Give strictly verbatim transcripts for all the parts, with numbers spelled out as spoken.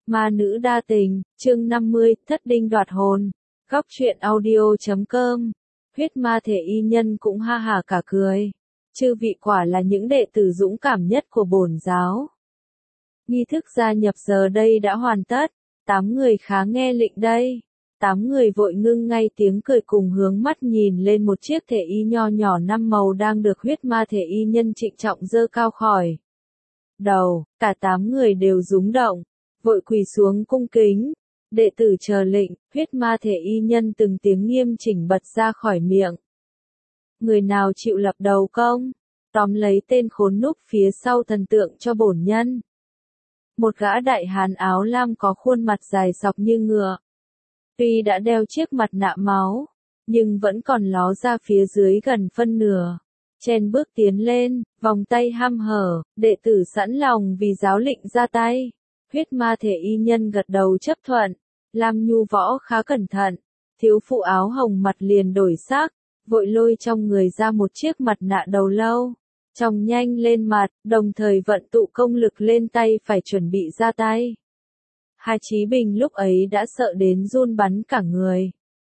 Ma nữ đa tình, chương năm mươi, thất đinh đoạt hồn. Góc truyện audio chấm com. Huyết ma thể y nhân cũng ha hả cả cười. Chư vị quả là những đệ tử dũng cảm nhất của bổn giáo. Nghi thức gia nhập giờ đây đã hoàn tất. Tám người khá nghe lệnh đây. Tám người vội ngưng ngay tiếng cười cùng hướng mắt nhìn lên một chiếc thể y nho nhỏ năm màu đang được huyết ma thể y nhân trịnh trọng giơ cao khỏi đầu. Cả tám người đều rúng động, vội quỳ xuống cung kính. Đệ tử chờ lệnh, huyết ma thể y nhân từng tiếng nghiêm chỉnh bật ra khỏi miệng. Người nào chịu lập đầu công, tóm lấy tên khốn núp phía sau thần tượng cho bổn nhân. Một gã đại hán áo lam có khuôn mặt dài sọc như ngựa. Tuy đã đeo chiếc mặt nạ máu, nhưng vẫn còn ló ra phía dưới gần phân nửa. Chen bước tiến lên, vòng tay hăm hở, đệ tử sẵn lòng vì giáo lệnh ra tay. Huyết ma thể y nhân gật đầu chấp thuận. Lam Nhu Võ khá cẩn thận. Thiếu phụ áo hồng mặt liền đổi sắc, vội lôi trong người ra một chiếc mặt nạ đầu lâu. Chồng nhanh lên mặt, đồng thời vận tụ công lực lên tay phải chuẩn bị ra tay. Hai Chí Bình lúc ấy đã sợ đến run bắn cả người.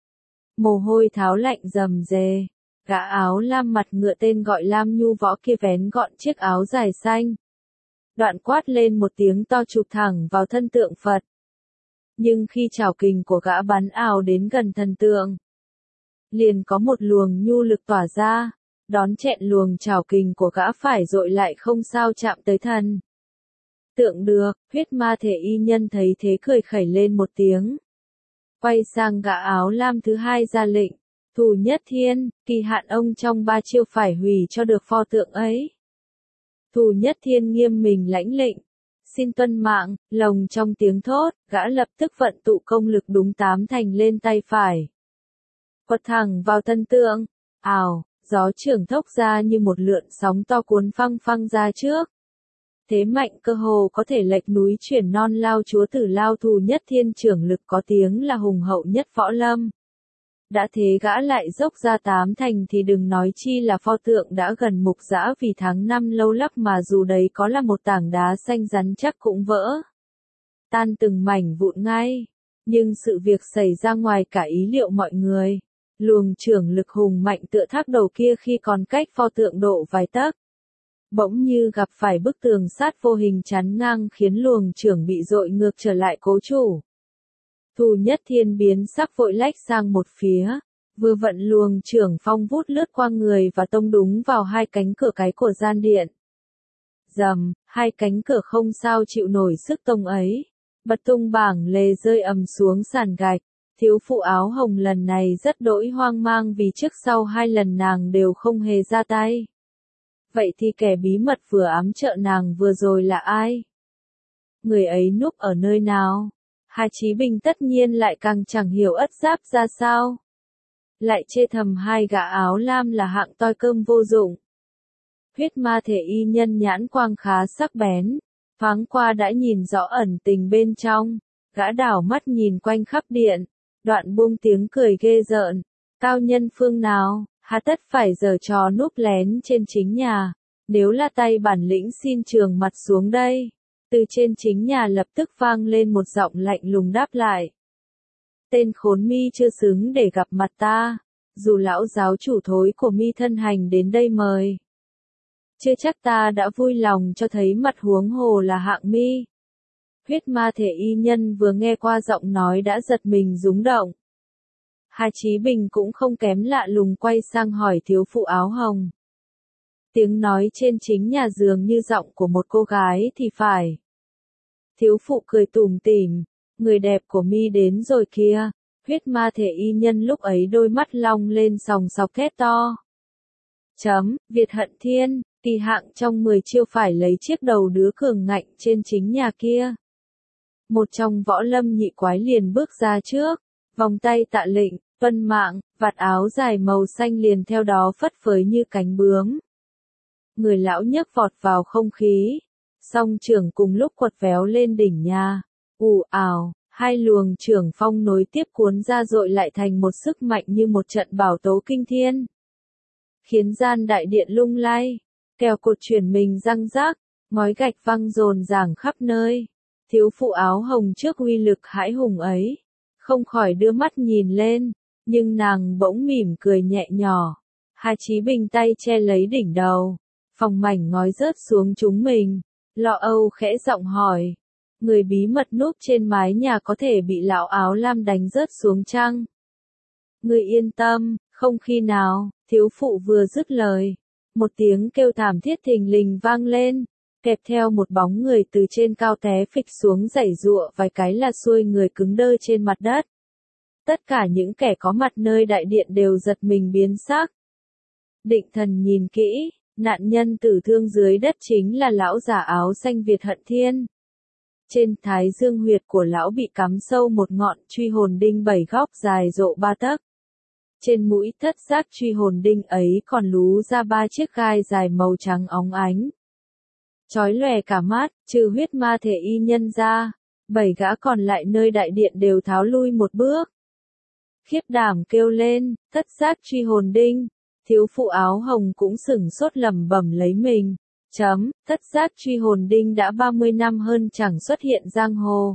Mồ hôi tháo lạnh rầm rề. Gã áo lam mặt ngựa tên gọi Lam Nhu Võ kia vén gọn chiếc áo dài xanh. Đoạn quát lên một tiếng to chụp thẳng vào thân tượng Phật. Nhưng khi chảo kình của gã bắn ào đến gần thần tượng, liền có một luồng nhu lực tỏa ra, đón chẹn luồng chảo kình của gã phải dội lại không sao chạm tới thần tượng được. Huyết ma thể y nhân thấy thế cười khẩy lên một tiếng, quay sang gã áo lam thứ hai ra lệnh, Thù Nhất Thiên, kỳ hạn ông trong ba chiêu phải hủy cho được pho tượng ấy. Thù Nhất Thiên nghiêm mình lãnh lệnh, xin tuân mạng. Lồng trong tiếng thốt, gã lập tức vận tụ công lực đúng tám thành lên tay phải, quật thẳng vào thân tượng. Ào, gió trưởng thốc ra như một lượn sóng to cuốn phăng phăng ra trước. Thế mạnh cơ hồ có thể lệch núi chuyển non. Lao chúa tử Lao Thù Nhất Thiên trưởng lực có tiếng là hùng hậu nhất võ lâm. Đã thế gã lại dốc ra tám thành thì đừng nói chi là pho tượng đã gần mục rã vì tháng năm lâu lắc mà dù đấy có là một tảng đá xanh rắn chắc cũng vỡ tan từng mảnh vụn ngay. Nhưng sự việc xảy ra ngoài cả ý liệu mọi người. Luồng trưởng lực hùng mạnh tựa thác đầu kia khi còn cách pho tượng độ vài tấc, bỗng như gặp phải bức tường sắt vô hình chắn ngang khiến luồng trưởng bị dội ngược trở lại cố chủ. Thù Nhất Thiên biến sắc vội lách sang một phía, vừa vận luồng trưởng phong vút lướt qua người và tông đúng vào hai cánh cửa cái của gian điện. Rầm, hai cánh cửa không sao chịu nổi sức tông ấy, bật tung bảng lề rơi ầm xuống sàn gạch. Thiếu phụ áo hồng lần này rất đỗi hoang mang vì trước sau hai lần nàng đều không hề ra tay. Vậy thì kẻ bí mật vừa ám trợ nàng vừa rồi là ai? Người ấy núp ở nơi nào? Hai Chí Bình tất nhiên lại càng chẳng hiểu ất giáp ra sao. Lại chê thầm hai gã áo lam là hạng toi cơm vô dụng. Huyết ma thể y nhân nhãn quang khá sắc bén, thoáng qua đã nhìn rõ ẩn tình bên trong. Gã đảo mắt nhìn quanh khắp điện, đoạn buông tiếng cười ghê rợn. Cao nhân phương nào, hà tất phải giở trò núp lén trên chính nhà. Nếu là tay bản lĩnh xin trường mặt xuống đây. Từ trên chính nhà lập tức vang lên một giọng lạnh lùng đáp lại. Tên khốn mi chưa xứng để gặp mặt ta, dù lão giáo chủ thối của mi thân hành đến đây mời. Chưa chắc ta đã vui lòng cho thấy mặt huống hồ là hạng mi. Huyết ma thể y nhân vừa nghe qua giọng nói đã giật mình rúng động. Hai Chí Bình cũng không kém lạ lùng quay sang hỏi thiếu phụ áo hồng. Tiếng nói trên chính nhà dường như giọng của một cô gái thì phải. Thiếu phụ cười tủm tỉm, người đẹp của mi đến rồi kia. Huyết ma thể y nhân lúc ấy đôi mắt long lên sòng sọc thét to. Chấm, Việt Hận Thiên, kỳ hạng trong mười chiêu phải lấy chiếc đầu đứa cường ngạnh trên chính nhà kia. Một trong võ lâm nhị quái liền bước ra trước, vòng tay tạ lệnh, tuân mạng, vạt áo dài màu xanh liền theo đó phất phới như cánh bướm. Người lão nhấc vọt vào không khí, song trưởng cùng lúc quật véo lên đỉnh nhà. Ù ào, hai luồng trưởng phong nối tiếp cuốn ra dội lại thành một sức mạnh như một trận bảo tố kinh thiên. Khiến gian đại điện lung lay, kèo cột chuyển mình răng rác, ngói gạch văng rồn ràng khắp nơi. Thiếu phụ áo hồng trước uy lực hãi hùng ấy, không khỏi đưa mắt nhìn lên, nhưng nàng bỗng mỉm cười nhẹ nhỏ. Hà Chí Bình tay che lấy đỉnh đầu, phòng mảnh ngói rớt xuống chúng mình, lo âu khẽ giọng hỏi. Người bí mật núp trên mái nhà có thể bị lão áo lam đánh rớt xuống chăng? Người yên tâm, không khi nào, thiếu phụ vừa dứt lời. Một tiếng kêu thảm thiết thình lình vang lên, kèm theo một bóng người từ trên cao té phịch xuống giãy giụa vài cái là xuôi người cứng đơ trên mặt đất. Tất cả những kẻ có mặt nơi đại điện đều giật mình biến sắc. Định Thần nhìn kỹ, nạn nhân tử thương dưới đất chính là lão già áo xanh Việt Hận Thiên. Trên thái dương huyệt của lão bị cắm sâu một ngọn truy hồn đinh bảy góc dài rộ ba tấc. Trên mũi thất giác truy hồn đinh ấy còn lú ra ba chiếc gai dài màu trắng óng ánh. Chói lòe cả mắt, trừ huyết ma thể y nhân ra, bảy gã còn lại nơi đại điện đều tháo lui một bước. Khiếp đảm kêu lên, thất giác truy hồn đinh, thiếu phụ áo hồng cũng sửng sốt lẩm bẩm lấy mình. Chấm, thất giác truy hồn đinh đã ba mươi năm hơn chẳng xuất hiện giang hồ.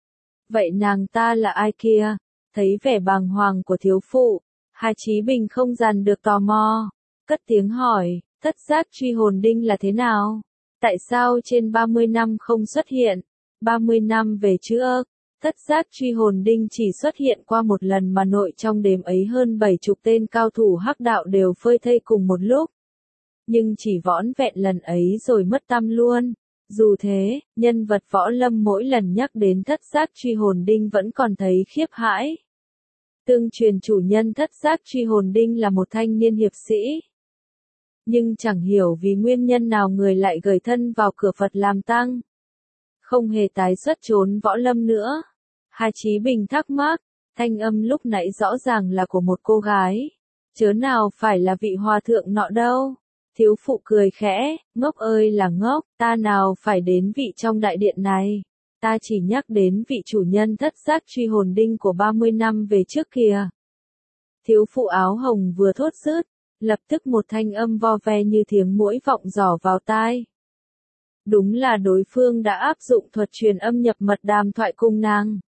Vậy nàng ta là ai kia? Thấy vẻ bàng hoàng của thiếu phụ, Hà Chí Bình không dằn được tò mò, cất tiếng hỏi, thất giác truy hồn đinh là thế nào? Tại sao trên ba mươi năm không xuất hiện? ba mươi năm về trước, thất giác truy hồn đinh chỉ xuất hiện qua một lần mà nội trong đêm ấy hơn bảy chục tên cao thủ hắc đạo đều phơi thây cùng một lúc. Nhưng chỉ vỏn vẹn lần ấy rồi mất tăm luôn. Dù thế, nhân vật võ lâm mỗi lần nhắc đến thất giác truy hồn đinh vẫn còn thấy khiếp hãi. Tương truyền chủ nhân thất giác truy hồn đinh là một thanh niên hiệp sĩ. Nhưng chẳng hiểu vì nguyên nhân nào người lại gửi thân vào cửa Phật làm tăng. Không hề tái xuất trốn võ lâm nữa. Hà Chí Bình thắc mắc, thanh âm lúc nãy rõ ràng là của một cô gái. Chớ nào phải là vị hòa thượng nọ đâu. Thiếu phụ cười khẽ, ngốc ơi là ngốc, ta nào phải đến vị trong đại điện này. Ta chỉ nhắc đến vị chủ nhân thất giác truy hồn đinh của ba mươi năm về trước kìa. Thiếu phụ áo hồng vừa thốt dứt, lập tức một thanh âm vo ve như tiếng muỗi vọng dò vào tai. Đúng là đối phương đã áp dụng thuật truyền âm nhập mật đàm thoại cùng nàng.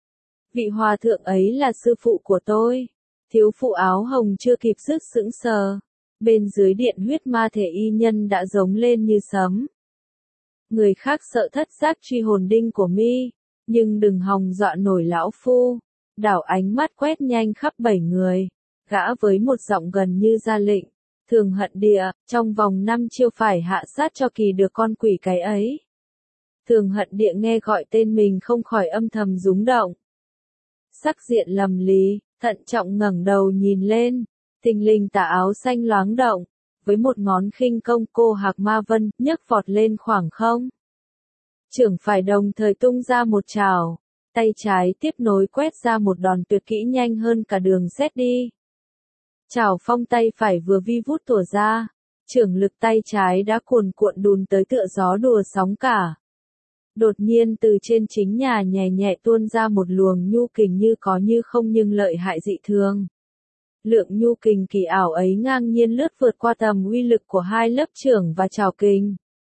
Vị hòa thượng ấy là sư phụ của tôi. Thiếu phụ áo hồng chưa kịp dứt sững sờ. Bên dưới điện huyết ma thể y nhân đã giống lên như sấm. Người khác sợ thất giác truy hồn đinh của mi, nhưng đừng hòng dọa nổi lão phu. Đảo ánh mắt quét nhanh khắp bảy người, gã với một giọng gần như ra lệnh. Thường Hận Địa, trong vòng năm chiêu phải hạ sát cho kỳ được con quỷ cái ấy. Thường Hận Địa nghe gọi tên mình không khỏi âm thầm rúng động. Sắc diện lầm lì, thận trọng ngẩng đầu nhìn lên. Thình lình tà áo xanh loáng động, với một ngón khinh công cô Hạc Ma Vân, nhấc vọt lên khoảng không. Trưởng phải đồng thời tung ra một trảo, tay trái tiếp nối quét ra một đòn tuyệt kỹ nhanh hơn cả đường sét đi. Trảo phong tay phải vừa vi vút tủa ra, trưởng lực tay trái đã cuồn cuộn đùn tới tựa gió đùa sóng cả. Đột nhiên từ trên chính nhà nhẹ nhẹ tuôn ra một luồng nhu kình như có như không nhưng lợi hại dị thường. Lượng nhu kình kỳ ảo ấy ngang nhiên lướt vượt qua tầm uy lực của hai lớp trưởng và trảo kình.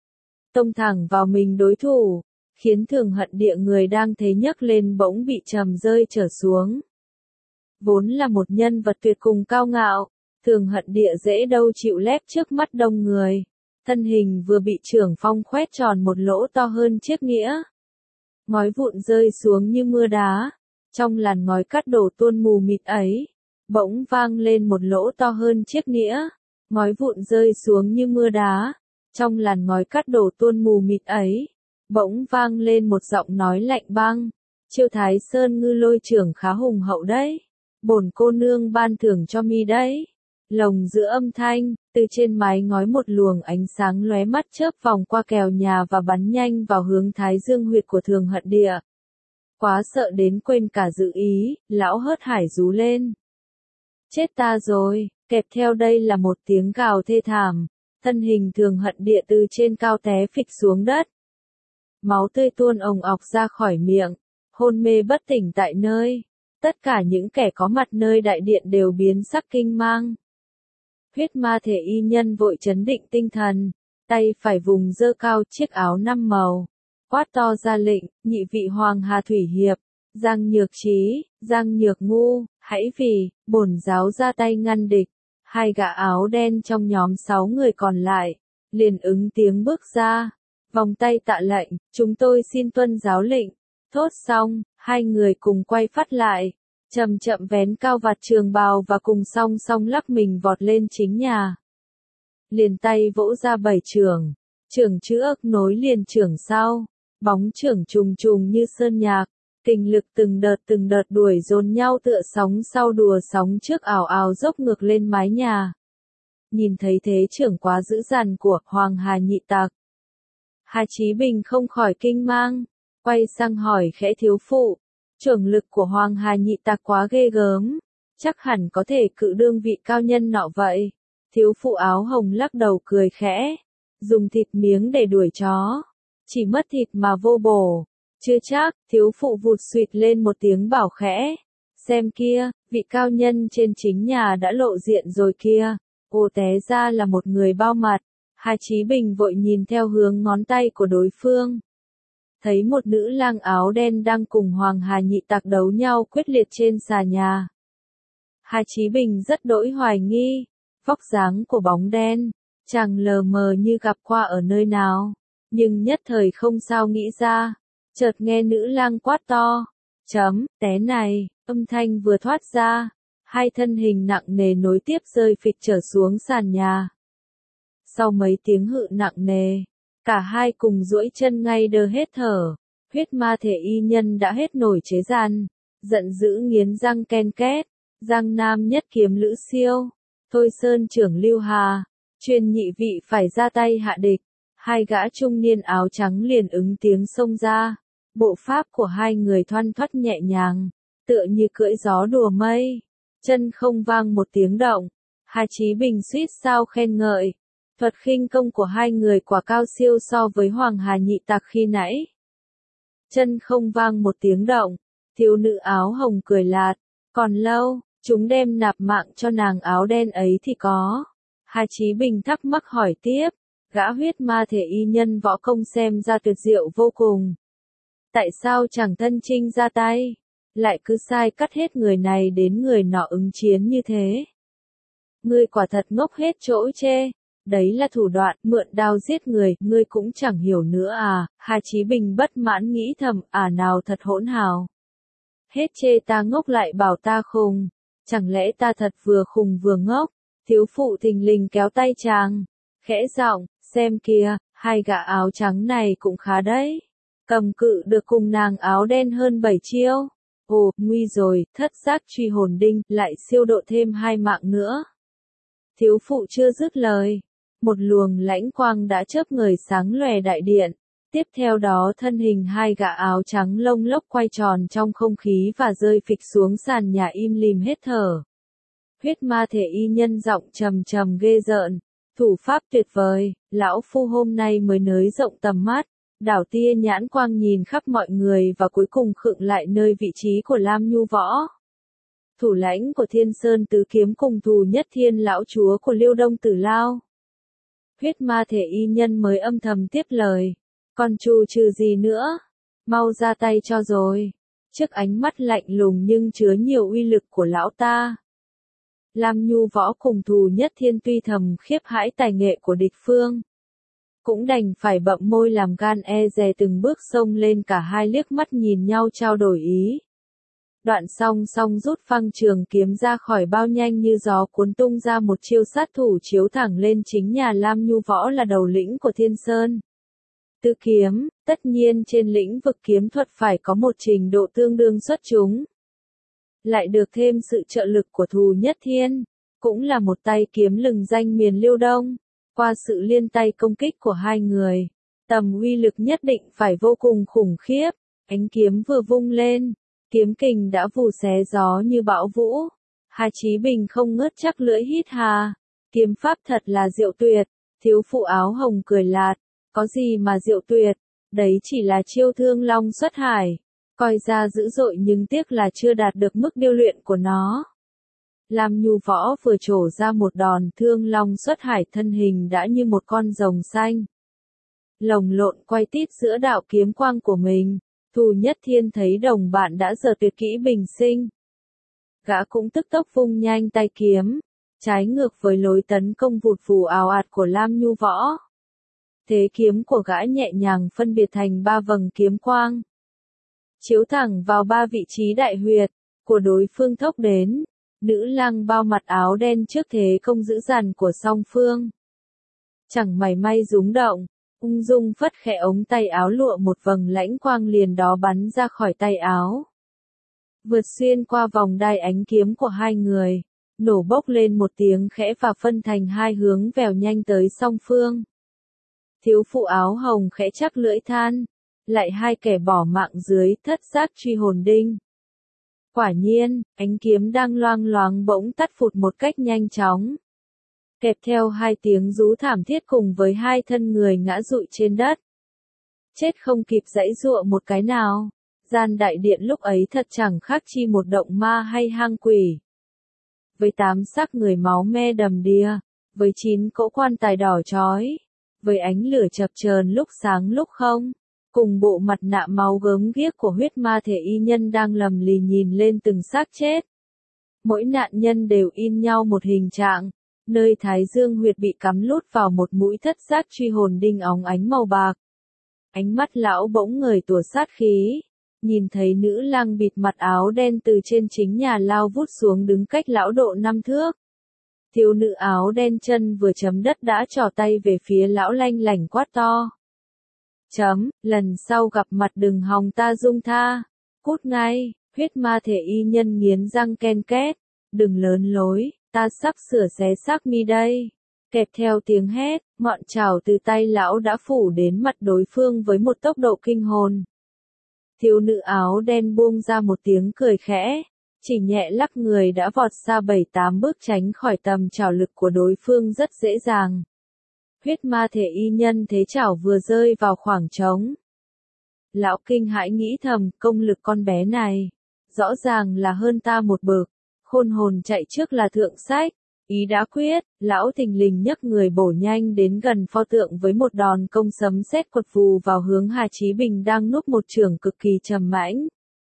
Tông thẳng vào mình đối thủ, khiến Thường Hận Địa người đang thế nhấc lên bỗng bị trầm rơi trở xuống. Vốn là một nhân vật tuyệt cùng cao ngạo, Thường Hận Địa dễ đâu chịu lép trước mắt đông người. Thân hình vừa bị trưởng phong khoét tròn một lỗ to hơn chiếc nghĩa. Ngói vụn rơi xuống như mưa đá, trong làn ngói cắt đổ tuôn mù mịt ấy. Bỗng vang lên một lỗ to hơn chiếc nĩa, ngói vụn rơi xuống như mưa đá, trong làn ngói cắt đổ tuôn mù mịt ấy, bỗng vang lên một giọng nói lạnh băng, chiêu Thái Sơn ngư lôi trưởng khá hùng hậu đấy, bổn cô nương ban thưởng cho mi đấy. Lồng giữa âm thanh, từ trên mái ngói một luồng ánh sáng lóe mắt chớp vòng qua kèo nhà và bắn nhanh vào hướng Thái Dương huyệt của Thường Hận Địa. Quá sợ đến quên cả dự ý, lão hớt hải rú lên. Chết ta rồi, kẹp theo đây là một tiếng gào thê thảm, thân hình Thường Hận Địa từ trên cao té phịch xuống đất. Máu tươi tuôn ồng ọc ra khỏi miệng, hôn mê bất tỉnh tại nơi. Tất cả những kẻ có mặt nơi đại điện đều biến sắc kinh mang. Huyết ma thể y nhân vội chấn định tinh thần, tay phải vùng giơ cao chiếc áo năm màu. quát to ra lệnh, nhị vị Hoàng Hà Thủy Hiệp, Giang Nhược Trí, Giang Nhược Ngu, hãy vì bổn giáo ra tay ngăn địch. Hai gã áo đen trong nhóm sáu người còn lại, liền ứng tiếng bước ra, vòng tay tạ lệnh, chúng tôi xin tuân giáo lệnh. Thốt xong, hai người cùng quay phát lại, chậm chậm vén cao vạt trường bào và cùng song song lắc mình vọt lên chính nhà. Liền tay vỗ ra bảy chưởng, chưởng trước nối liền chưởng sau, bóng chưởng trùng trùng như sơn nhạc, kình lực từng đợt từng đợt đuổi dồn nhau tựa sóng sau đùa sóng trước ảo ảo dốc ngược lên mái nhà. Nhìn thấy thế chưởng quá dữ dằn của Hoàng Hà Nhị Tặc, Hà Chí Bình không khỏi kinh mang, quay sang hỏi khẽ thiếu phụ, chưởng lực của Hoàng Hà Nhị Tặc quá ghê gớm, chắc hẳn có thể cự đương vị cao nhân nọ vậy. Thiếu phụ áo hồng lắc đầu cười khẽ, dùng thịt miếng để đuổi chó, chỉ mất thịt mà vô bổ. Chưa chắc, thiếu phụ vụt suýt lên một tiếng bảo khẽ, xem kia, vị cao nhân trên chính nhà đã lộ diện rồi kia. Ồ, té ra là một người bao mặt. Hà Chí Bình vội nhìn theo hướng ngón tay của đối phương, thấy một nữ lang áo đen đang cùng Hoàng Hà Nhị Tặc đấu nhau quyết liệt trên xà nhà. Hà Chí Bình rất đỗi hoài nghi, vóc dáng của bóng đen, chàng lờ mờ như gặp qua ở nơi nào, nhưng nhất thời không sao nghĩ ra. Chợt nghe nữ lang quát to, chấm, té này, âm thanh vừa thoát ra, hai thân hình nặng nề nối tiếp rơi phịch trở xuống sàn nhà. Sau mấy tiếng hự nặng nề, cả hai cùng duỗi chân ngay đơ hết thở, huyết ma thể y nhân đã hết nổi chế gian, giận dữ nghiến răng ken két, Giang Nam nhất kiếm Lữ Siêu, Thôi Sơn trưởng Lưu Hà, truyền nhị vị phải ra tay hạ địch. Hai gã trung niên áo trắng liền ứng tiếng xông ra. Bộ pháp của hai người thoăn thoắt nhẹ nhàng, tựa như cưỡi gió đùa mây, chân không vang một tiếng động. Hà Chí Bình suýt sao khen ngợi, thuật khinh công của hai người quả cao siêu so với Hoàng Hà Nhị Tặc khi nãy. Chân không vang một tiếng động, thiếu nữ áo hồng cười lạt, còn lâu, chúng đem nạp mạng cho nàng áo đen ấy thì có. Hà Chí Bình thắc mắc hỏi tiếp, gã huyết ma thể y nhân võ công xem ra tuyệt diệu vô cùng. Tại sao chẳng thân trinh ra tay, lại cứ sai cắt hết người này đến người nọ ứng chiến như thế? Ngươi quả thật ngốc hết chỗ chê, đấy là thủ đoạn mượn đao giết người, ngươi cũng chẳng hiểu nữa à? Hà Chí Bình bất mãn nghĩ thầm, à nào thật hỗn hào. Hết chê ta ngốc lại bảo ta khùng, chẳng lẽ ta thật vừa khùng vừa ngốc? Thiếu phụ thình lình kéo tay chàng, khẽ giọng, xem kìa, hai gã áo trắng này cũng khá đấy. Cầm cự được cùng nàng áo đen hơn bảy chiêu. Ồ, nguy rồi, thất giác truy hồn đinh, lại siêu độ thêm hai mạng nữa. Thiếu phụ chưa dứt lời, một luồng lãnh quang đã chớp ngời sáng lòe đại điện. Tiếp theo đó thân hình hai gã áo trắng lông lốc quay tròn trong không khí và rơi phịch xuống sàn nhà im lìm hết thở. Huyết ma thể y nhân giọng trầm trầm ghê rợn, thủ pháp tuyệt vời, lão phu hôm nay mới nới rộng tầm mắt. Đảo tia nhãn quang nhìn khắp mọi người và cuối cùng khựng lại nơi vị trí của Lam Nhu Võ. Thủ lãnh của Thiên Sơn Tứ Kiếm cùng thù nhất thiên lão chúa của Liêu Đông Tử Lao. Huyết ma thể y nhân mới âm thầm tiếp lời. Còn trù trừ gì nữa? Mau ra tay cho rồi. Trước ánh mắt lạnh lùng nhưng chứa nhiều uy lực của lão ta. Lam Nhu Võ cùng thù nhất thiên tuy thầm khiếp hãi tài nghệ của địch phương, cũng đành phải bậm môi làm gan e dè từng bước xông lên, cả hai liếc mắt nhìn nhau trao đổi ý. Đoạn song song rút phăng trường kiếm ra khỏi bao nhanh như gió cuốn tung ra một chiêu sát thủ chiếu thẳng lên chính nhà Lam Nhu Võ là đầu lĩnh của Thiên Sơn Tứ Kiếm, tất nhiên trên lĩnh vực kiếm thuật phải có một trình độ tương đương xuất chúng. Lại được thêm sự trợ lực của thù nhất thiên, cũng là một tay kiếm lừng danh miền Liêu Đông. Qua sự liên tay công kích của hai người, tầm uy lực nhất định phải vô cùng khủng khiếp. Ánh kiếm vừa vung lên, kiếm kình đã vù xé gió như bão vũ. Hà Chí Bình không ngớt chắc lưỡi hít hà. Kiếm pháp thật là diệu tuyệt. Thiếu phụ áo hồng cười lạt, có gì mà diệu tuyệt, đấy chỉ là chiêu thương long xuất hải. Coi ra dữ dội nhưng tiếc là chưa đạt được mức điêu luyện của nó. Lam Nhu Võ vừa trổ ra một đòn thương long xuất hải, thân hình đã như một con rồng xanh. lồng lộn quay tít giữa đạo kiếm quang của mình. Thù Nhất Thiên thấy đồng bạn đã giờ tuyệt kỹ bình sinh. Gã cũng tức tốc vung nhanh tay kiếm, trái ngược với lối tấn công vụt vù ào ạt của Lam Nhu Võ. Thế kiếm của gã nhẹ nhàng phân biệt thành ba vầng kiếm quang, chiếu thẳng vào ba vị trí đại huyệt của đối phương thốc đến. Nữ lang bao mặt áo đen trước thế công dữ dằn của song phương, chẳng mảy may rúng động, ung dung phất khẽ ống tay áo lụa, một vầng lãnh quang liền đó bắn ra khỏi tay áo, vượt xuyên qua vòng đai ánh kiếm của hai người, nổ bốc lên một tiếng khẽ và phân thành hai hướng vèo nhanh tới song phương. Thiếu phụ áo hồng khẽ chắc lưỡi than, lại hai kẻ bỏ mạng dưới thất giác truy hồn đinh. Quả nhiên, ánh kiếm đang loang loáng bỗng tắt phụt một cách nhanh chóng, kèm theo hai tiếng rú thảm thiết cùng với hai thân người ngã rụi trên đất. Chết không kịp giãy giụa một cái nào, gian đại điện lúc ấy thật chẳng khác chi một động ma hay hang quỷ. Với tám xác người máu me đầm đìa, với chín cỗ quan tài đỏ chói, với ánh lửa chập chờn lúc sáng lúc không, cùng bộ mặt nạ máu gớm ghiếc của huyết ma thể y nhân đang lầm lì nhìn lên từng xác chết. Mỗi nạn nhân đều in nhau một hình trạng, nơi thái dương huyệt bị cắm lút vào một mũi thất giác truy hồn đinh óng ánh màu bạc. Ánh mắt lão bỗng ngời tủa sát khí, nhìn thấy nữ lang bịt mặt áo đen từ trên chính nhà lao vút xuống đứng cách lão độ năm thước. Thiếu nữ áo đen chân vừa chấm đất đã trỏ tay về phía lão lanh lảnh quát to. Chấm, lần sau gặp mặt đừng hòng ta dung tha, cút ngay. Huyết ma thể y nhân nghiến răng ken két, đừng lớn lối, ta sắp sửa xé xác mi đây. Kẹp theo tiếng hét, ngọn chảo từ tay lão đã phủ đến mặt đối phương với một tốc độ kinh hồn. Thiếu nữ áo đen buông ra một tiếng cười khẽ, chỉ nhẹ lắc người đã vọt xa bảy tám bước tránh khỏi tầm chảo lực của đối phương rất dễ dàng. Huyết ma thể y nhân thế chảo vừa rơi vào khoảng trống. Lão kinh hãi nghĩ thầm, công lực con bé này, rõ ràng là hơn ta một bậc, khôn hồn chạy trước là thượng sách. Ý đã quyết, lão thình lình nhấc người bổ nhanh đến gần pho tượng với một đòn công sấm sét quật vù vào hướng Hà Chí Bình đang núp một chưởng cực kỳ trầm mãnh.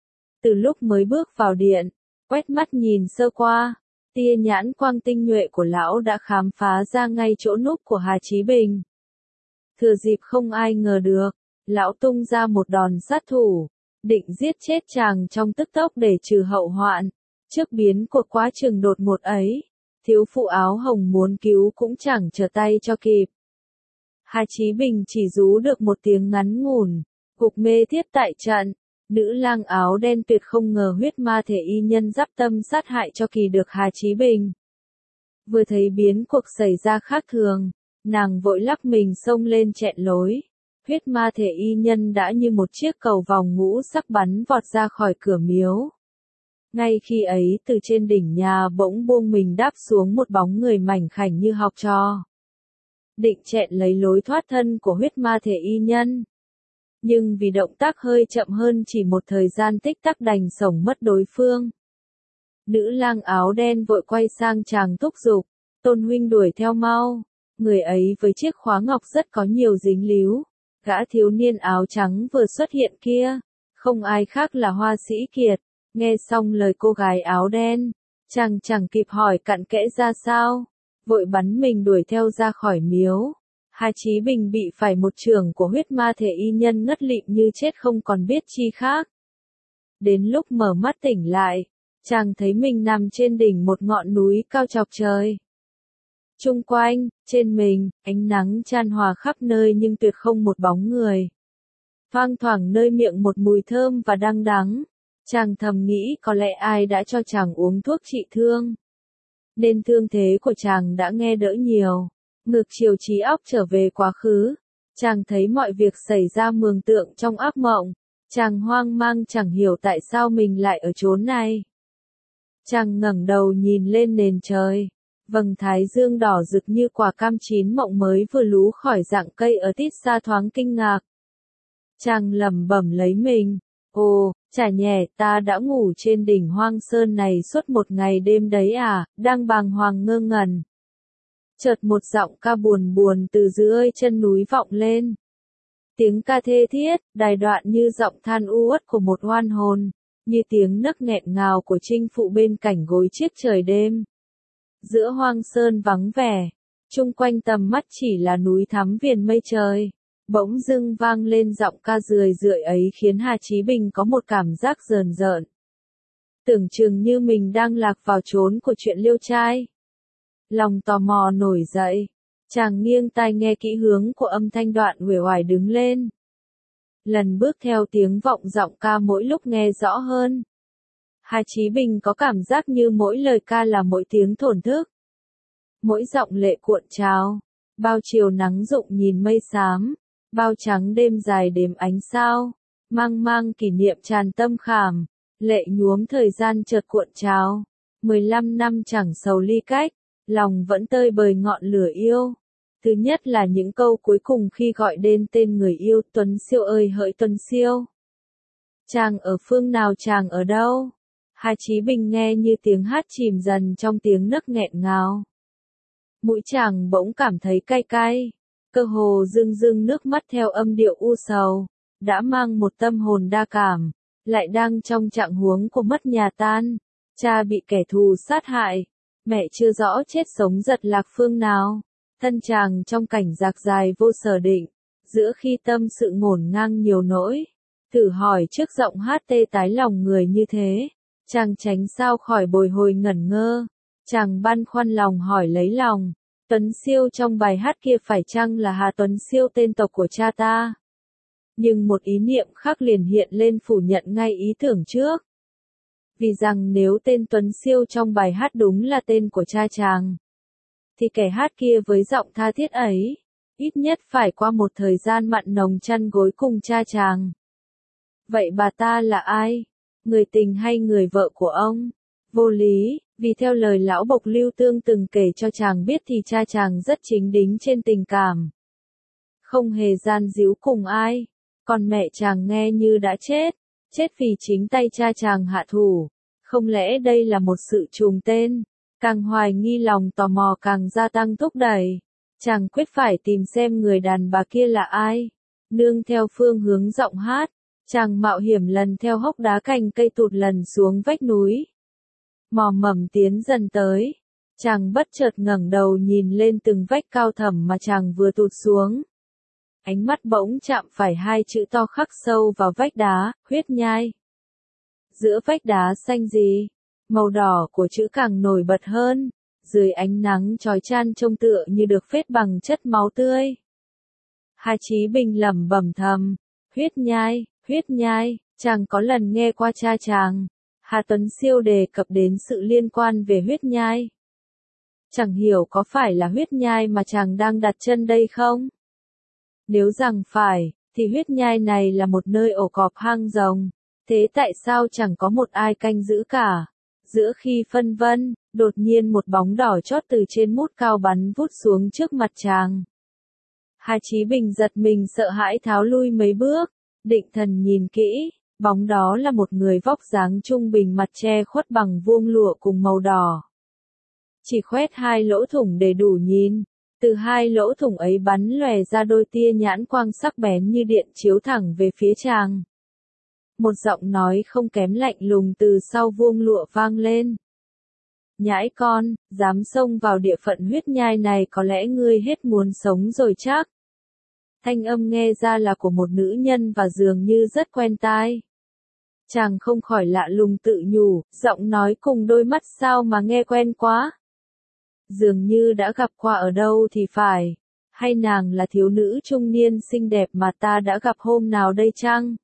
Từ lúc mới bước vào điện, quét mắt nhìn sơ qua, tia nhãn quang tinh nhuệ của lão đã khám phá ra ngay chỗ núp của Hà Chí Bình. Thừa dịp không ai ngờ được, lão tung ra một đòn sát thủ, định giết chết chàng trong tức tốc để trừ hậu hoạn. Trước biến cuộc quá chừng đột ngột ấy, thiếu phụ áo hồng muốn cứu cũng chẳng trở tay cho kịp. Hà Chí Bình chỉ rú được một tiếng ngắn ngủn, gục mê tiếp tại trận. Nữ lang áo đen tuyệt không ngờ huyết ma thể y nhân dắp tâm sát hại cho kỳ được Hà Chí Bình. Vừa thấy biến cuộc xảy ra khác thường, nàng vội lắc mình xông lên chẹn lối. Huyết ma thể y nhân đã như một chiếc cầu vòng ngũ sắc bắn vọt ra khỏi cửa miếu. Ngay khi ấy từ trên đỉnh nhà bỗng buông mình đáp xuống một bóng người mảnh khảnh như học trò. Định chẹn lấy lối thoát thân của huyết ma thể y nhân. Nhưng vì động tác hơi chậm hơn chỉ một thời gian tích tắc đành sổng mất đối phương. Nữ lang áo đen vội quay sang chàng thúc giục, Tôn huynh đuổi theo mau. Người ấy với chiếc khóa ngọc rất có nhiều dính líu. Gã thiếu niên áo trắng vừa xuất hiện kia, không ai khác là Hoa Sĩ Kiệt. Nghe xong lời cô gái áo đen, chàng chẳng kịp hỏi cặn kẽ ra sao, vội bắn mình đuổi theo ra khỏi miếu. Hà Chí Bình bị phải một chưởng của huyết ma thể y nhân ngất lịm như chết không còn biết chi khác. Đến lúc mở mắt tỉnh lại, chàng thấy mình nằm trên đỉnh một ngọn núi cao chọc trời. Chung quanh, trên mình, ánh nắng chan hòa khắp nơi nhưng tuyệt không một bóng người. Thoang thoảng nơi miệng một mùi thơm và đăng đắng. Chàng thầm nghĩ có lẽ ai đã cho chàng uống thuốc trị thương. Nên thương thế của chàng đã nghe đỡ nhiều. Ngược chiều trí óc trở về quá khứ. Chàng thấy mọi việc xảy ra mường tượng trong ác mộng. Chàng hoang mang chẳng hiểu tại sao mình lại ở chốn này. Chàng ngẩng đầu nhìn lên nền trời. Vầng thái dương đỏ rực như quả cam chín mọng mới vừa lú khỏi rặng cây ở tít xa thoáng kinh ngạc. Chàng lẩm bẩm lấy mình. Ồ, chả nhẹ, ta đã ngủ trên đỉnh hoang sơn này suốt một ngày đêm đấy à, đang bàng hoàng ngơ ngẩn. Chợt một giọng ca buồn buồn từ dưới chân núi vọng lên. Tiếng ca thê thiết, đài đoạn như giọng than u uất của một oan hồn, như tiếng nấc nghẹn ngào của trinh phụ bên cảnh gối chiếc trời đêm. Giữa hoang sơn vắng vẻ, chung quanh tầm mắt chỉ là núi thắm viền mây trời. Bỗng dưng vang lên giọng ca rười rượi ấy khiến Hà Chí Bình có một cảm giác rờn rợn. Tưởng chừng như mình đang lạc vào chốn của chuyện liêu trai. Lòng tò mò nổi dậy, chàng nghiêng tai nghe kỹ hướng của âm thanh đoạn uể oải đứng lên. Lần bước theo tiếng vọng giọng ca mỗi lúc nghe rõ hơn. Hà Chí Bình có cảm giác như mỗi lời ca là mỗi tiếng thổn thức. Mỗi giọng lệ cuộn trào, bao chiều nắng rụng nhìn mây xám, bao trắng đêm dài đêm ánh sao, mang mang kỷ niệm tràn tâm khảm, lệ nhuốm thời gian chợt cuộn trào. Mười lăm năm chẳng sầu ly cách, lòng vẫn tơi bời ngọn lửa yêu. Thứ nhất là những câu cuối cùng khi gọi đến tên người yêu, Tuấn Siêu ơi hỡi Tuấn Siêu. Chàng ở phương nào, chàng ở đâu? Hà Chí Bình nghe như tiếng hát chìm dần trong tiếng nấc nghẹn ngào. Mũi chàng bỗng cảm thấy cay cay, cơ hồ rưng rưng nước mắt theo âm điệu u sầu, đã mang một tâm hồn đa cảm, lại đang trong trạng huống của mất nhà tan, cha bị kẻ thù sát hại, mẹ chưa rõ chết sống giật lạc phương nào, thân chàng trong cảnh rạc dài vô sở định, giữa khi tâm sự ngổn ngang nhiều nỗi, thử hỏi trước giọng hát tê tái lòng người như thế, chàng tránh sao khỏi bồi hồi ngẩn ngơ, chàng băn khoăn lòng hỏi lấy lòng. Tuấn Siêu trong bài hát kia phải chăng là Hà Tuấn Siêu tên tộc của cha ta? Nhưng một ý niệm khác liền hiện lên phủ nhận ngay ý tưởng trước. Vì rằng nếu tên Tuấn Siêu trong bài hát đúng là tên của cha chàng, thì kẻ hát kia với giọng tha thiết ấy, ít nhất phải qua một thời gian mặn nồng chăn gối cùng cha chàng. Vậy bà ta là ai? Người tình hay người vợ của ông? Vô lý, vì theo lời lão Bộc Lưu Tương từng kể cho chàng biết thì cha chàng rất chính đính trên tình cảm. Không hề gian díu cùng ai, còn mẹ chàng nghe như đã chết, chết vì chính tay cha chàng hạ thủ. Không lẽ đây là một sự trùng tên? Càng hoài nghi lòng tò mò càng gia tăng thúc đẩy. Chàng quyết phải tìm xem người đàn bà kia là ai. Nương theo phương hướng giọng hát, chàng mạo hiểm lần theo hốc đá cành cây tụt lần xuống vách núi. Mò mẫm tiến dần tới, chàng bất chợt ngẩng đầu nhìn lên từng vách cao thẳm mà chàng vừa tụt xuống. Ánh mắt bỗng chạm phải hai chữ to khắc sâu vào vách đá, huyết nhai. Giữa vách đá xanh gì, màu đỏ của chữ càng nổi bật hơn, dưới ánh nắng chói chang trông tựa như được phết bằng chất máu tươi. Hà Chí Bình lẩm bẩm thầm, huyết nhai, huyết nhai, chàng có lần nghe qua cha chàng, Hà Tuấn Siêu đề cập đến sự liên quan về huyết nhai. Chẳng hiểu có phải là huyết nhai mà chàng đang đặt chân đây không? Nếu rằng phải, thì huyết nhai này là một nơi ổ cọp hang rồng. Thế tại sao chẳng có một ai canh giữ cả? Giữa khi phân vân, đột nhiên một bóng đỏ chót từ trên mút cao bắn vút xuống trước mặt chàng. Hà Chí Bình giật mình sợ hãi tháo lui mấy bước, định thần nhìn kỹ, bóng đó là một người vóc dáng trung bình mặt che khuất bằng vuông lụa cùng màu đỏ. Chỉ khoét hai lỗ thủng để đủ nhìn, từ hai lỗ thủng ấy bắn lòe ra đôi tia nhãn quang sắc bén như điện chiếu thẳng về phía chàng. Một giọng nói không kém lạnh lùng từ sau vuông lụa vang lên. Nhãi con, dám xông vào địa phận huyết nhai này có lẽ ngươi hết muốn sống rồi chắc. Thanh âm nghe ra là của một nữ nhân và dường như rất quen tai. Chàng không khỏi lạ lùng tự nhủ, giọng nói cùng đôi mắt sao mà nghe quen quá. Dường như đã gặp qua ở đâu thì phải, hay nàng là thiếu nữ trung niên xinh đẹp mà ta đã gặp hôm nào đây chăng?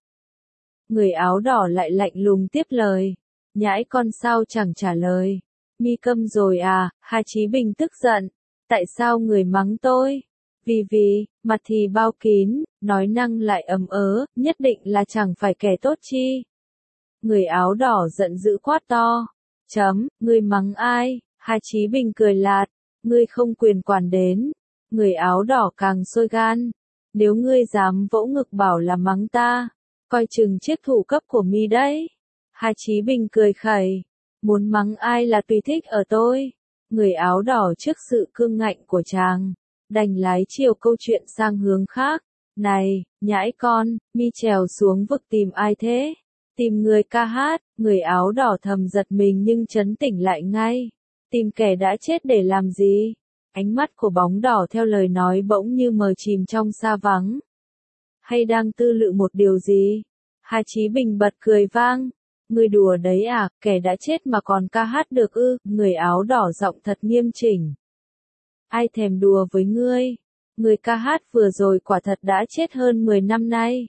Người áo đỏ lại lạnh lùng tiếp lời, nhãi con sao chẳng trả lời, mi câm rồi à? Hà Chí Bình tức giận, tại sao người mắng tôi? Vì vì, mặt thì bao kín, nói năng lại ấm ớ, nhất định là chẳng phải kẻ tốt chi. Người áo đỏ giận dữ quát to, chấm, ngươi mắng ai? Hà Chí Bình cười lạt, ngươi không quyền quản đến. Người áo đỏ càng sôi gan, nếu ngươi dám vỗ ngực bảo là mắng ta, coi chừng chiếc thủ cấp của mi đấy. Hà Chí Bình cười khẩy, muốn mắng ai là tùy thích ở tôi. Người áo đỏ trước sự cương ngạnh của chàng, đành lái chiều câu chuyện sang hướng khác, Này, nhãi con, mi trèo xuống vực tìm ai thế? Tìm người ca hát, người áo đỏ thầm giật mình nhưng chấn tỉnh lại ngay. Tìm kẻ đã chết để làm gì? Ánh mắt của bóng đỏ theo lời nói bỗng như mờ chìm trong sa vắng. Hay đang tư lự một điều gì? Hà Chí Bình bật cười vang. Người đùa đấy à, kẻ đã chết mà còn ca hát được ư? Người áo đỏ giọng thật nghiêm chỉnh. Ai thèm đùa với ngươi? Người ca hát vừa rồi quả thật đã chết hơn mười năm nay.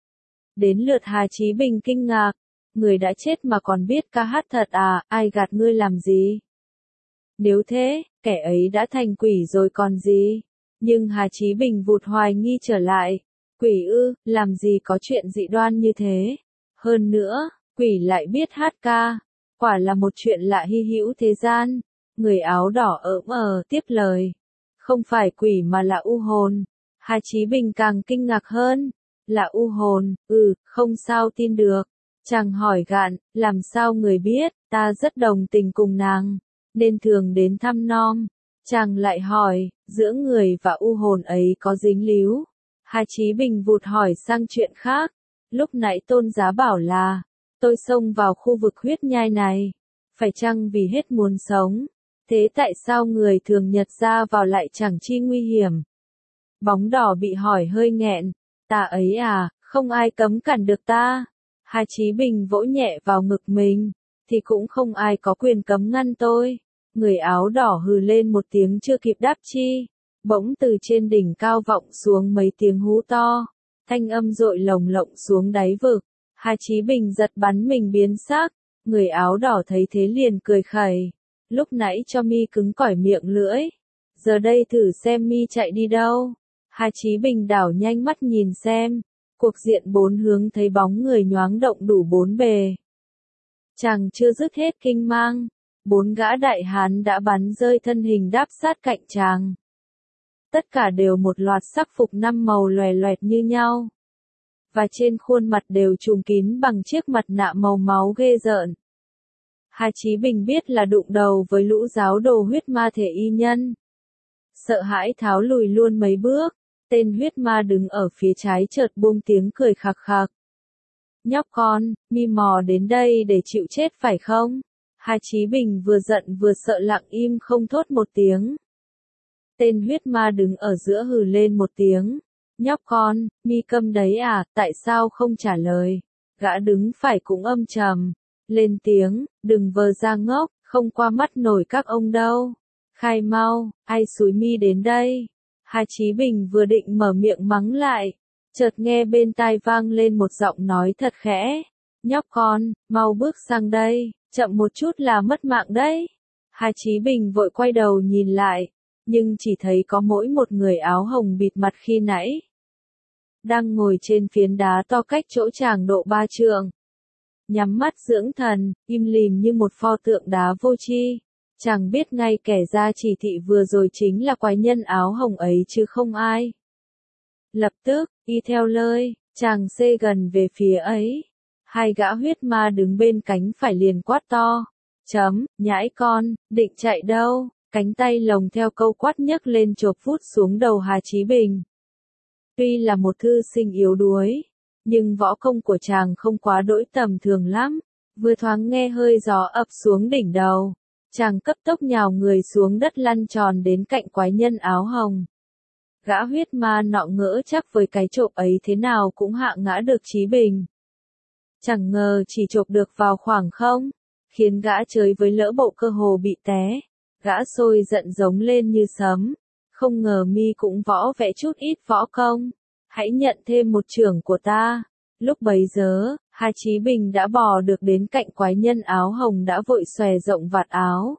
Đến lượt Hà Chí Bình kinh ngạc. Người đã chết mà còn biết ca hát thật à, ai gạt ngươi làm gì? Nếu thế, kẻ ấy đã thành quỷ rồi còn gì? Nhưng Hà Chí Bình vụt hoài nghi trở lại. Quỷ ư, làm gì có chuyện dị đoan như thế? Hơn nữa, quỷ lại biết hát ca. Quả là một chuyện lạ hy hữu thế gian. Người áo đỏ ỡm ờ tiếp lời. Không phải quỷ mà là u hồn. Hà Chí Bình càng kinh ngạc hơn. Là u hồn, ừ, không sao tin được. Chàng hỏi gạn, làm sao người biết, ta rất đồng tình cùng nàng, nên thường đến thăm nom. Chàng lại hỏi, giữa người và u hồn ấy có dính líu. Hà Chí Bình vụt hỏi sang chuyện khác. Lúc nãy Tôn Giá bảo là, tôi xông vào khu vực huyết nhai này. Phải chăng vì hết muốn sống? Thế tại sao người thường nhật ra vào lại chẳng chi nguy hiểm? Bóng đỏ bị hỏi hơi nghẹn. Ta ấy à, không ai cấm cản được ta. Hà Chí Bình vỗ nhẹ vào ngực mình. Thì cũng không ai có quyền cấm ngăn tôi. Người áo đỏ hừ lên một tiếng chưa kịp đáp chi. Bỗng từ trên đỉnh cao vọng xuống mấy tiếng hú to. Thanh âm dội lồng lộng xuống đáy vực. Hà Chí Bình giật bắn mình biến sắc. Người áo đỏ thấy thế liền cười khẩy. Lúc nãy cho mi cứng cỏi miệng lưỡi. Giờ đây thử xem mi chạy đi đâu. Hà Chí Bình đảo nhanh mắt nhìn xem. Cuộc diện bốn hướng thấy bóng người nhoáng động đủ bốn bề. Chàng chưa dứt hết kinh mang. Bốn gã đại hán đã bắn rơi thân hình đáp sát cạnh chàng. Tất cả đều một loạt sắc phục năm màu loè loẹt như nhau. Và trên khuôn mặt đều trùm kín bằng chiếc mặt nạ màu máu ghê rợn. Hà Chí Bình biết là đụng đầu với lũ giáo đồ huyết ma thể y nhân. Sợ hãi tháo lùi luôn mấy bước. Tên huyết ma đứng ở phía trái chợt buông tiếng cười khạc khạc. Nhóc con, mi mò đến đây để chịu chết phải không? Hà Chí Bình vừa giận vừa sợ lặng im không thốt một tiếng. Tên huyết ma đứng ở giữa hừ lên một tiếng. Nhóc con, mi câm đấy à, tại sao không trả lời? Gã đứng phải cũng âm trầm. Lên tiếng, đừng vờ ra ngốc, không qua mắt nổi các ông đâu. Khai mau, ai xúi mi đến đây? Hà Chí Bình vừa định mở miệng mắng lại, chợt nghe bên tai vang lên một giọng nói thật khẽ. Nhóc con, mau bước sang đây, chậm một chút là mất mạng đấy. Hà Chí Bình vội quay đầu nhìn lại, nhưng chỉ thấy có mỗi một người áo hồng bịt mặt khi nãy. Đang ngồi trên phiến đá to cách chỗ chàng độ ba trượng. Nhắm mắt dưỡng thần, im lìm như một pho tượng đá vô tri. Chàng biết ngay kẻ ra chỉ thị vừa rồi chính là quái nhân áo hồng ấy chứ không ai. Lập tức, y theo lời, chàng xê gần về phía ấy. Hai gã huyết ma đứng bên cánh phải liền quát to. Chấm, nhãi con, định chạy đâu? Cánh tay lồng theo câu quát nhấc lên chộp vút xuống đầu Hà Chí Bình. Tuy là một thư sinh yếu đuối, nhưng võ công của chàng không quá đỗi tầm thường lắm. Vừa thoáng nghe hơi gió ập xuống đỉnh đầu. Chàng cấp tốc nhào người xuống đất lăn tròn đến cạnh quái nhân áo hồng. Gã huyết ma nọ ngỡ chắc với cái chộp ấy thế nào cũng hạ ngã được Chí Bình. Chẳng ngờ chỉ chộp được vào khoảng không, khiến gã chơi với lỡ bộ cơ hồ bị té. Gã sôi giận giống lên như sấm. Không ngờ mi cũng võ vẽ chút ít võ công. Hãy nhận thêm một chưởng của ta. Lúc bấy giờ, Hà Chí Bình đã bò được đến cạnh quái nhân áo hồng đã vội xòe rộng vạt áo.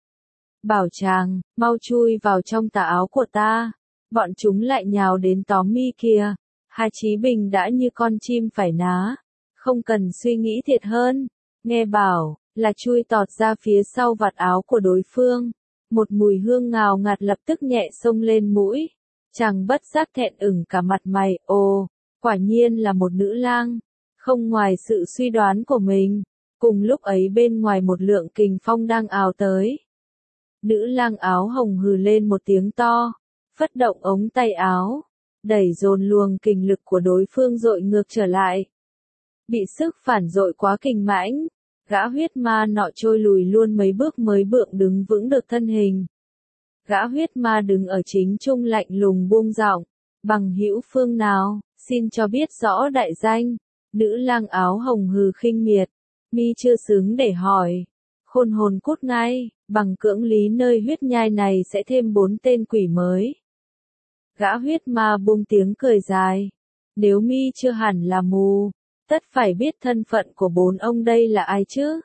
Bảo chàng, mau chui vào trong tà áo của ta. Bọn chúng lại nhào đến tóm mi kìa. Hà Chí Bình đã như con chim phải ná. Không cần suy nghĩ thiệt hơn. Nghe bảo, là chui tọt ra phía sau vạt áo của đối phương. Một mùi hương ngào ngạt lập tức nhẹ xông lên mũi. Chàng bất giác thẹn ửng cả mặt mày, ồ, quả nhiên là một nữ lang. Không ngoài sự suy đoán của mình, cùng lúc ấy bên ngoài một lượng kình phong đang ào tới. Nữ lang áo hồng hừ lên một tiếng to, phất động ống tay áo. đẩy dồn luồng kình lực của đối phương dội ngược trở lại. Bị sức phản dội quá kinh mãnh, gã huyết ma nọ trôi lùi luôn mấy bước mới vượng đứng vững được thân hình. Gã huyết ma đứng ở chính trung lạnh lùng buông giọng, bằng hữu phương nào, xin cho biết rõ đại danh. Nữ lang áo hồng hừ khinh miệt, mi chưa xứng để hỏi. Khôn hồn cút ngay, bằng cưỡng lý nơi huyết nhai này sẽ thêm bốn tên quỷ mới. Gã huyết ma buông tiếng cười dài, nếu mi chưa hẳn là mù, tất phải biết thân phận của bốn ông đây là ai chứ.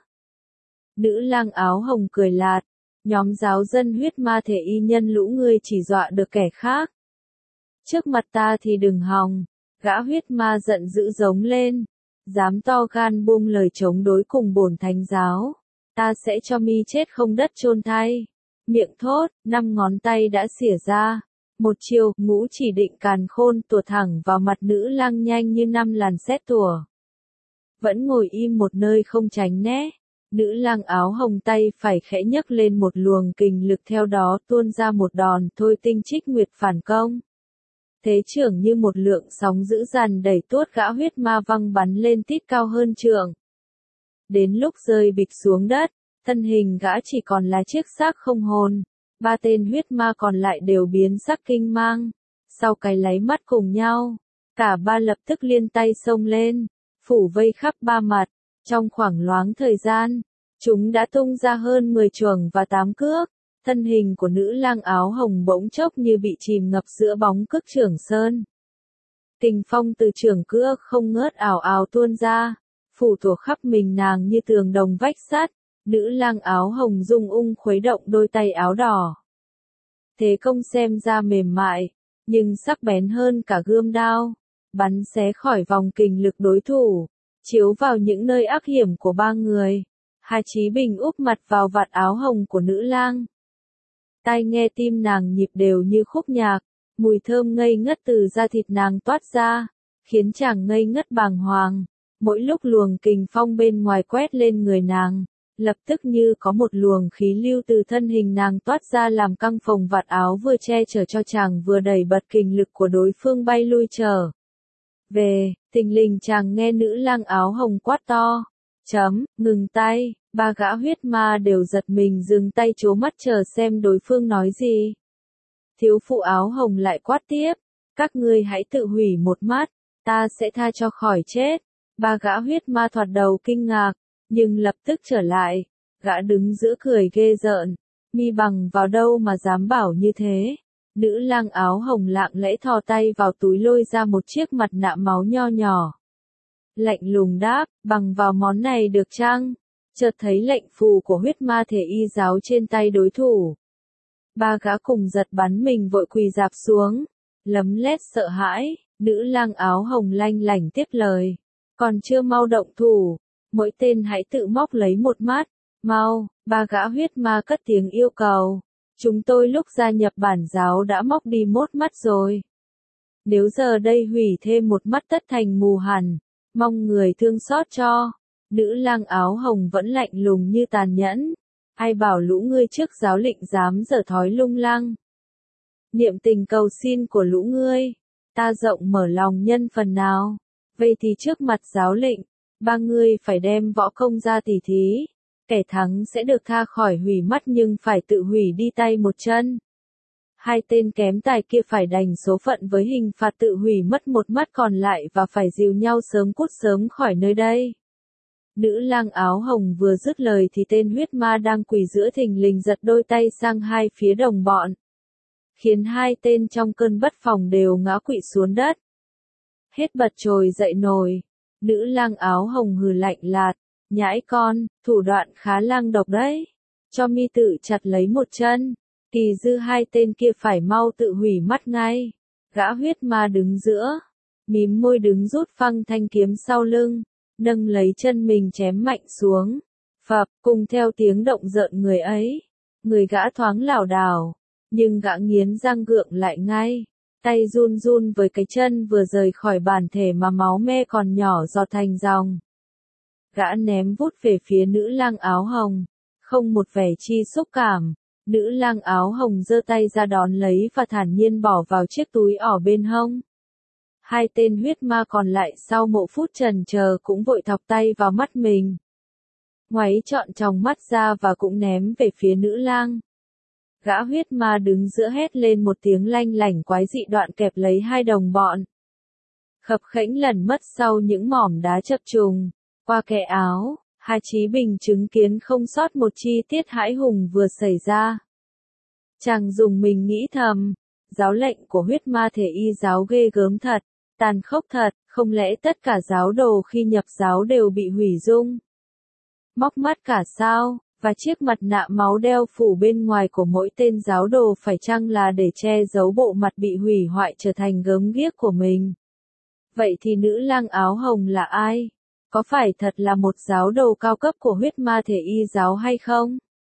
Nữ lang áo hồng cười lạt, nhóm giáo dân huyết ma thể y nhân lũ ngươi chỉ dọa được kẻ khác. Trước mặt ta thì đừng hòng, gã huyết ma giận dữ giống lên, dám to gan buông lời chống đối cùng bổn thánh giáo, ta sẽ cho mi chết không đất chôn thay. Miệng thốt, năm ngón tay đã xỉa ra, một chiều, ngũ chỉ định càn khôn tủa thẳng vào mặt nữ lang nhanh như năm làn sét tủa. Vẫn ngồi im một nơi không tránh né, nữ lang áo hồng tay phải khẽ nhấc lên một luồng kình lực, theo đó tuôn ra một đòn thôi tinh trích nguyệt phản công. Thế trưởng như một lượng sóng dữ dằn đẩy tuốt gã huyết ma văng bắn lên tít cao hơn trượng. Đến lúc rơi bịch xuống đất, thân hình gã chỉ còn là chiếc xác không hồn, ba tên huyết ma còn lại đều biến sắc kinh mang. Sau cái láy mắt cùng nhau, cả ba lập tức liên tay xông lên, phủ vây khắp ba mặt. Trong khoảng loáng thời gian, chúng đã tung ra hơn mười chuồng và tám cước. Thân hình của nữ lang áo hồng bỗng chốc như bị chìm ngập giữa bóng cước Trường Sơn. Kình phong từ trường cước không ngớt ảo ảo tuôn ra, phủ thuộc khắp mình nàng như tường đồng vách sắt. Nữ lang áo hồng rung ung khuấy động đôi tay áo đỏ. Thế công xem ra mềm mại, nhưng sắc bén hơn cả gươm đao, bắn xé khỏi vòng kình lực đối thủ, chiếu vào những nơi ác hiểm của ba người. Hai Chí Bình úp mặt vào vạt áo hồng của nữ lang. Tai nghe tim nàng nhịp đều như khúc nhạc, mùi thơm ngây ngất từ da thịt nàng toát ra, khiến chàng ngây ngất bàng hoàng. Mỗi lúc luồng kình phong bên ngoài quét lên người nàng, lập tức như có một luồng khí lưu từ thân hình nàng toát ra làm căng phồng vạt áo vừa che chở cho chàng vừa đẩy bật kình lực của đối phương bay lui trở về. Thình lình chàng nghe nữ lang áo hồng quát to, chấm, ngừng tay. Ba gã huyết ma đều giật mình dừng tay trố mắt chờ xem đối phương nói gì. Thiếu phụ áo hồng lại quát tiếp, các ngươi hãy tự hủy một mắt, ta sẽ tha cho khỏi chết. Ba gã huyết ma thoạt đầu kinh ngạc, nhưng lập tức trở lại, gã đứng giữa cười ghê rợn, mi bằng vào đâu mà dám bảo như thế. Nữ lang áo hồng lặng lẽ thò tay vào túi lôi ra một chiếc mặt nạ máu nho nhỏ. Lạnh lùng đáp, bằng vào món này được chăng? Chợt thấy lệnh phù của huyết ma thể y giáo trên tay đối thủ. Ba gã cùng giật bắn mình vội quỳ rạp xuống, lấm lét sợ hãi. Nữ lang áo hồng lanh lảnh tiếp lời, còn chưa mau động thủ, mỗi tên hãy tự móc lấy một mắt, mau. Ba gã huyết ma cất tiếng yêu cầu, chúng tôi lúc gia nhập bản giáo đã móc đi một mắt rồi. Nếu giờ đây hủy thêm một mắt tất thành mù hẳn, mong người thương xót cho. Nữ lang áo hồng vẫn lạnh lùng như tàn nhẫn, ai bảo lũ ngươi trước giáo lệnh dám dở thói lung lăng. Niệm tình cầu xin của lũ ngươi, ta rộng mở lòng nhân phần nào, vậy thì trước mặt giáo lệnh, ba ngươi phải đem võ công ra tỉ thí, kẻ thắng sẽ được tha khỏi hủy mắt nhưng phải tự hủy đi tay một chân. Hai tên kém tài kia phải đành số phận với hình phạt tự hủy mất một mắt còn lại và phải dìu nhau sớm cút sớm khỏi nơi đây. Nữ lang áo hồng vừa dứt lời thì tên huyết ma đang quỳ giữa thình lình giật đôi tay sang hai phía đồng bọn, khiến hai tên trong cơn bất phòng đều ngã quỵ xuống đất. Hết bật trồi dậy nổi, nữ lang áo hồng hừ lạnh lạt, nhãi con, thủ đoạn khá lang độc đấy, cho mi tự chặt lấy một chân, kỳ dư hai tên kia phải mau tự hủy mắt ngay. Gã huyết ma đứng giữa, mím môi đứng rút phăng thanh kiếm sau lưng, nâng lấy chân mình chém mạnh xuống, phập, cùng theo tiếng động rợn người ấy, người gã thoáng lảo đảo, nhưng gã nghiến răng gượng lại ngay, tay run run với cái chân vừa rời khỏi bản thể mà máu me còn nhỏ giọt thành dòng. Gã ném vút về phía nữ lang áo hồng, không một vẻ chi xúc cảm, nữ lang áo hồng giơ tay ra đón lấy và thản nhiên bỏ vào chiếc túi ỏ bên hông. Hai tên huyết ma còn lại sau một phút chần chờ cũng vội thọc tay vào mắt mình. Ngoáy trọn tròng mắt ra và cũng ném về phía nữ lang. Gã huyết ma đứng giữa hét lên một tiếng lanh lảnh quái dị đoạn kẹp lấy hai đồng bọn. Khập khẽnh lần mất sau những mỏm đá chập trùng, qua kẽ áo, Hà Chí Bình chứng kiến không sót một chi tiết hãi hùng vừa xảy ra. Chàng dùng mình nghĩ thầm, giáo lệnh của huyết ma thể y giáo ghê gớm thật, tàn khốc thật, không lẽ tất cả giáo đồ khi nhập giáo đều bị hủy dung? Móc mắt cả sao, và chiếc mặt nạ máu đeo phủ bên ngoài của mỗi tên giáo đồ phải chăng là để che giấu bộ mặt bị hủy hoại trở thành gớm ghiếc của mình? Vậy thì nữ lang áo hồng là ai? Có phải thật là một giáo đồ cao cấp của huyết ma thể y giáo hay không?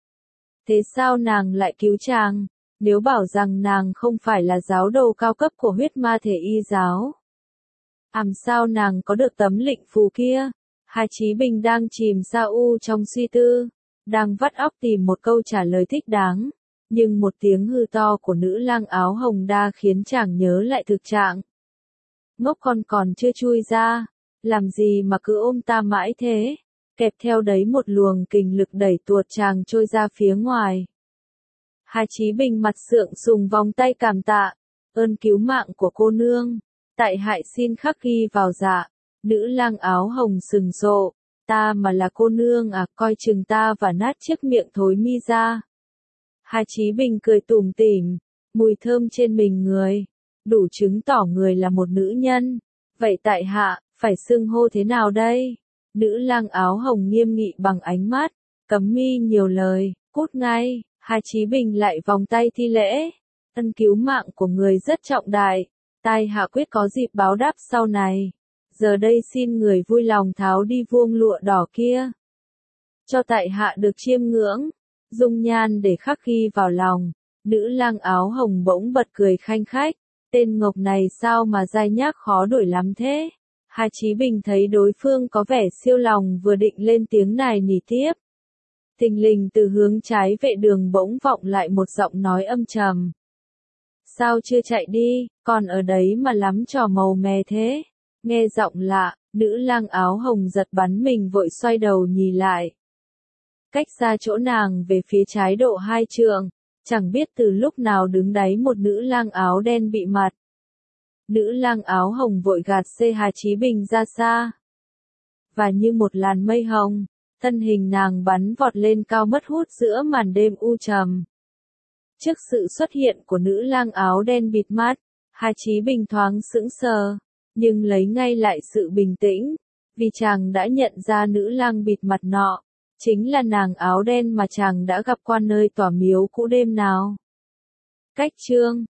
Thế sao nàng lại cứu chàng, nếu bảo rằng nàng không phải là giáo đồ cao cấp của huyết ma thể y giáo? Làm sao nàng có được tấm lệnh phù kia? Hà Chí Bình đang chìm sa u trong suy tư, đang vắt óc tìm một câu trả lời thích đáng, nhưng một tiếng hư to của nữ lang áo hồng đa khiến chàng nhớ lại thực trạng. Ngốc con còn chưa chui ra, làm gì mà cứ ôm ta mãi thế? Kẹp theo đấy một luồng kình lực đẩy tuột chàng trôi ra phía ngoài. Hà Chí Bình mặt sượng sùng vòng tay cảm tạ, ơn cứu mạng của cô nương, tại hại xin khắc ghi vào dạ. Nữ lang áo hồng sừng sộ, ta mà là cô nương à, coi chừng ta và nát chiếc miệng thối mi ra. Hà Chí Bình cười tủm tỉm, mùi thơm trên mình người, đủ chứng tỏ người là một nữ nhân. Vậy tại hạ, phải xưng hô thế nào đây? Nữ lang áo hồng nghiêm nghị bằng ánh mắt, cấm mi nhiều lời, cút ngay. Hà Chí Bình lại vòng tay thi lễ, ân cứu mạng của người rất trọng đại, tai hạ quyết có dịp báo đáp sau này. Giờ đây xin người vui lòng tháo đi vuông lụa đỏ kia, cho tại hạ được chiêm ngưỡng, dung nhan để khắc ghi vào lòng. Nữ lang áo hồng bỗng bật cười khanh khách, tên ngọc này sao mà dai nhác khó đuổi lắm thế? Hà Chí Bình thấy đối phương có vẻ siêu lòng vừa định lên tiếng nài nỉ tiếp. Thình lình từ hướng trái vệ đường bỗng vọng lại một giọng nói âm trầm. Sao chưa chạy đi, còn ở đấy mà lắm trò màu mè thế? Nghe giọng lạ, nữ lang áo hồng giật bắn mình vội xoay đầu nhìn lại. Cách xa chỗ nàng về phía trái độ hai trượng, chẳng biết từ lúc nào đứng đáy một nữ lang áo đen bị mặt. Nữ lang áo hồng vội gạt xê Hà Chí Bình ra xa. Và như một làn mây hồng, thân hình nàng bắn vọt lên cao mất hút giữa màn đêm u trầm. Trước sự xuất hiện của nữ lang áo đen bịt mắt, Hà Chí Bình thoáng sững sờ, nhưng lấy ngay lại sự bình tĩnh, vì chàng đã nhận ra nữ lang bịt mặt nọ, chính là nàng áo đen mà chàng đã gặp qua nơi tòa miếu cũ đêm nào. Cách chương